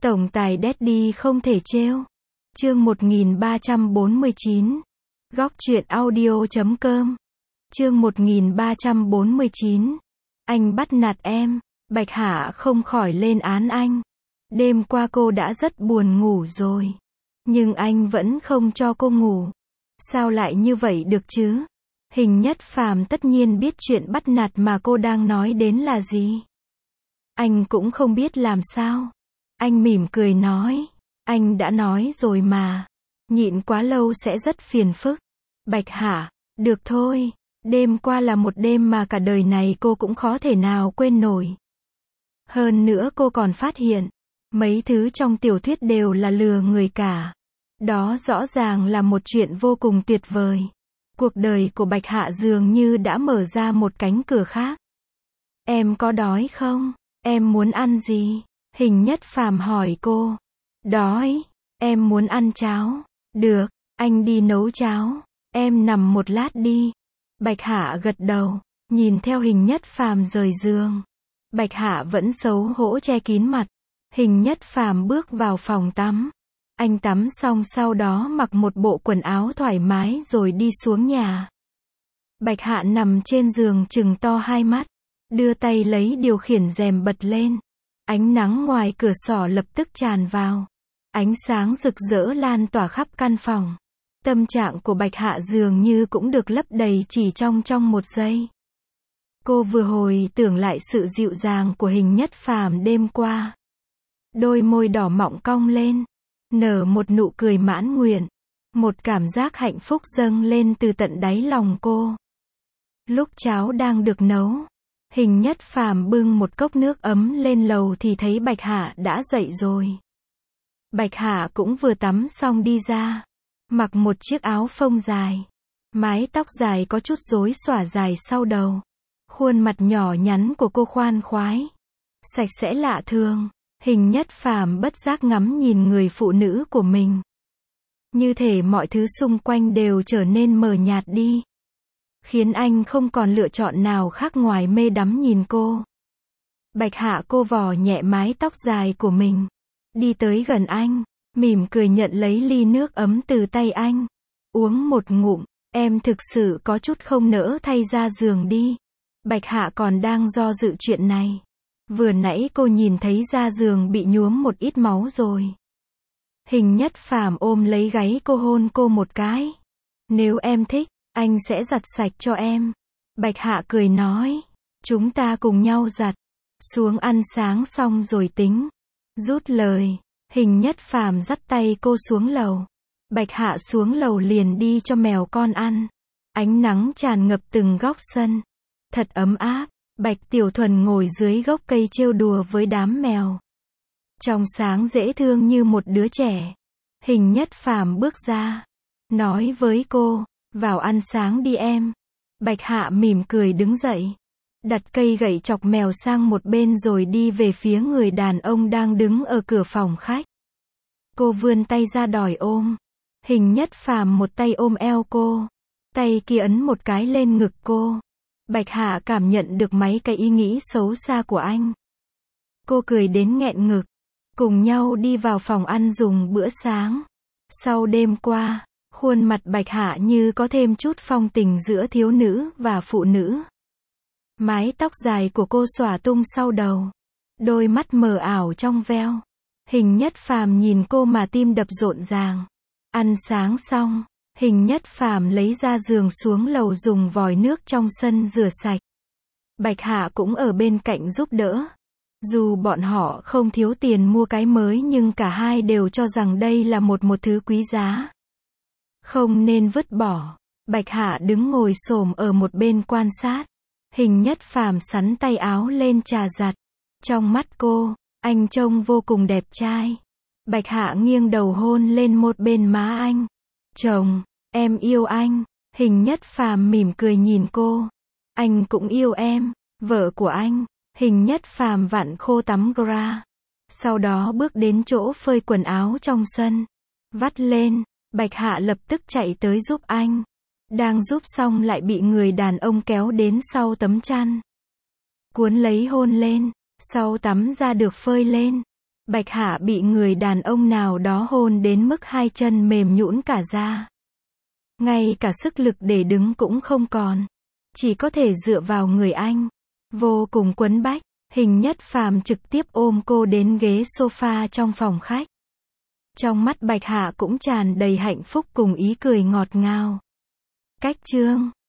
Tổng tài Daddy không thể trêu. Chương 1349. Góc truyện audio.com. Chương 1349. Anh bắt nạt em. Bạch Hạ không khỏi lên án anh. Đêm qua cô đã rất buồn ngủ rồi. Nhưng anh vẫn không cho cô ngủ. Sao lại như vậy được chứ? Hình Nhất Phàm tất nhiên biết chuyện bắt nạt mà cô đang nói đến là gì. Anh cũng không biết làm sao. Anh mỉm cười nói. Anh đã nói rồi mà. Nhịn quá lâu sẽ rất phiền phức. Bạch Hạ, được thôi. Đêm qua là một đêm mà cả đời này cô cũng khó thể nào quên nổi. Hơn nữa cô còn phát hiện, mấy thứ trong tiểu thuyết đều là lừa người cả. Đó rõ ràng là một chuyện vô cùng tuyệt vời. Cuộc đời của Bạch Hạ dường như đã mở ra một cánh cửa khác. Em có đói không? Em muốn ăn gì? Hình Nhất Phàm hỏi cô. Đói, em muốn ăn cháo. Được, anh đi nấu cháo. Em nằm một lát đi. Bạch Hạ gật đầu, nhìn theo Hình Nhất Phàm rời giường. Bạch Hạ vẫn xấu hổ che kín mặt. Hình Nhất Phàm bước vào phòng tắm. Anh tắm xong sau đó mặc một bộ quần áo thoải mái rồi đi xuống nhà. Bạch Hạ nằm trên giường trừng to hai mắt, đưa tay lấy điều khiển rèm bật lên. Ánh nắng ngoài cửa sổ lập tức tràn vào. Ánh sáng rực rỡ lan tỏa khắp căn phòng. Tâm trạng của Bạch Hạ dường như cũng được lấp đầy chỉ trong một giây. Cô vừa hồi tưởng lại sự dịu dàng của Hình Nhất Phàm đêm qua. Đôi môi đỏ mọng cong lên, nở một nụ cười mãn nguyện. Một cảm giác hạnh phúc dâng lên từ tận đáy lòng cô. Lúc cháo đang được nấu, Hình Nhất Phàm bưng một cốc nước ấm lên lầu thì thấy Bạch Hạ đã dậy rồi. Bạch Hạ cũng vừa tắm xong đi ra, mặc một chiếc áo phông dài, mái tóc dài có chút rối xõa dài sau đầu. Khuôn mặt nhỏ nhắn của cô khoan khoái, sạch sẽ lạ thường. Hình Nhất Phàm bất giác ngắm nhìn người phụ nữ của mình. Như thể mọi thứ xung quanh đều trở nên mờ nhạt đi, khiến anh không còn lựa chọn nào khác ngoài mê đắm nhìn cô. Bạch Hạ cô vò nhẹ mái tóc dài của mình, đi tới gần anh, mỉm cười nhận lấy ly nước ấm từ tay anh. Uống một ngụm, em thực sự có chút không nỡ thay ra giường đi. Bạch Hạ còn đang do dự chuyện này. Vừa nãy cô nhìn thấy da giường bị nhuốm một ít máu rồi. Hình Nhất Phàm ôm lấy gáy cô hôn cô một cái. Nếu em thích, anh sẽ giặt sạch cho em. Bạch Hạ cười nói. Chúng ta cùng nhau giặt. Xuống ăn sáng xong rồi tính. Rút lời. Hình Nhất Phàm dắt tay cô xuống lầu. Bạch Hạ xuống lầu liền đi cho mèo con ăn. Ánh nắng tràn ngập từng góc sân. Thật ấm áp. Bạch Tiểu Thuần ngồi dưới gốc cây trêu đùa với đám mèo. Trong sáng dễ thương như một đứa trẻ. Hình Nhất Phàm bước ra, nói với cô, vào ăn sáng đi em. Bạch Hạ mỉm cười đứng dậy, đặt cây gậy chọc mèo sang một bên rồi đi về phía người đàn ông đang đứng ở cửa phòng khách. Cô vươn tay ra đòi ôm. Hình Nhất Phàm một tay ôm eo cô, tay kia ấn một cái lên ngực cô. Bạch Hạ cảm nhận được mấy cái ý nghĩ xấu xa của anh. Cô cười đến nghẹn ngực. Cùng nhau đi vào phòng ăn dùng bữa sáng. Sau đêm qua, khuôn mặt Bạch Hạ như có thêm chút phong tình giữa thiếu nữ và phụ nữ. Mái tóc dài của cô xõa tung sau đầu. Đôi mắt mờ ảo trong veo. Hình Nhất Phàm nhìn cô mà tim đập rộn ràng. Ăn sáng xong, Hình Nhất Phàm lấy ra giường xuống lầu dùng vòi nước trong sân rửa sạch. Bạch Hạ cũng ở bên cạnh giúp đỡ. Dù bọn họ không thiếu tiền mua cái mới nhưng cả hai đều cho rằng đây là một thứ quý giá, không nên vứt bỏ. Bạch Hạ đứng ngồi xổm ở một bên quan sát. Hình Nhất Phàm xắn tay áo lên chà giặt. Trong mắt cô, anh trông vô cùng đẹp trai. Bạch Hạ nghiêng đầu hôn lên một bên má anh. Chồng, em yêu anh. Hình Nhất Phàm mỉm cười nhìn cô. Anh cũng yêu em, vợ của anh. Hình Nhất Phàm vặn khô tắm ra. Sau đó bước đến chỗ phơi quần áo trong sân. Vắt lên, Bạch Hạ lập tức chạy tới giúp anh. Đang giúp xong lại bị người đàn ông kéo đến sau tấm chăn. Cuốn lấy hôn lên, sau tắm ra được phơi lên. Bạch Hạ bị người đàn ông nào đó hôn đến mức hai chân mềm nhũn cả ra. Ngay cả sức lực để đứng cũng không còn. Chỉ có thể dựa vào người anh. Vô cùng quấn bách, Hình Nhất Phàm trực tiếp ôm cô đến ghế sofa trong phòng khách. Trong mắt Bạch Hạ cũng tràn đầy hạnh phúc cùng ý cười ngọt ngào. Cách chương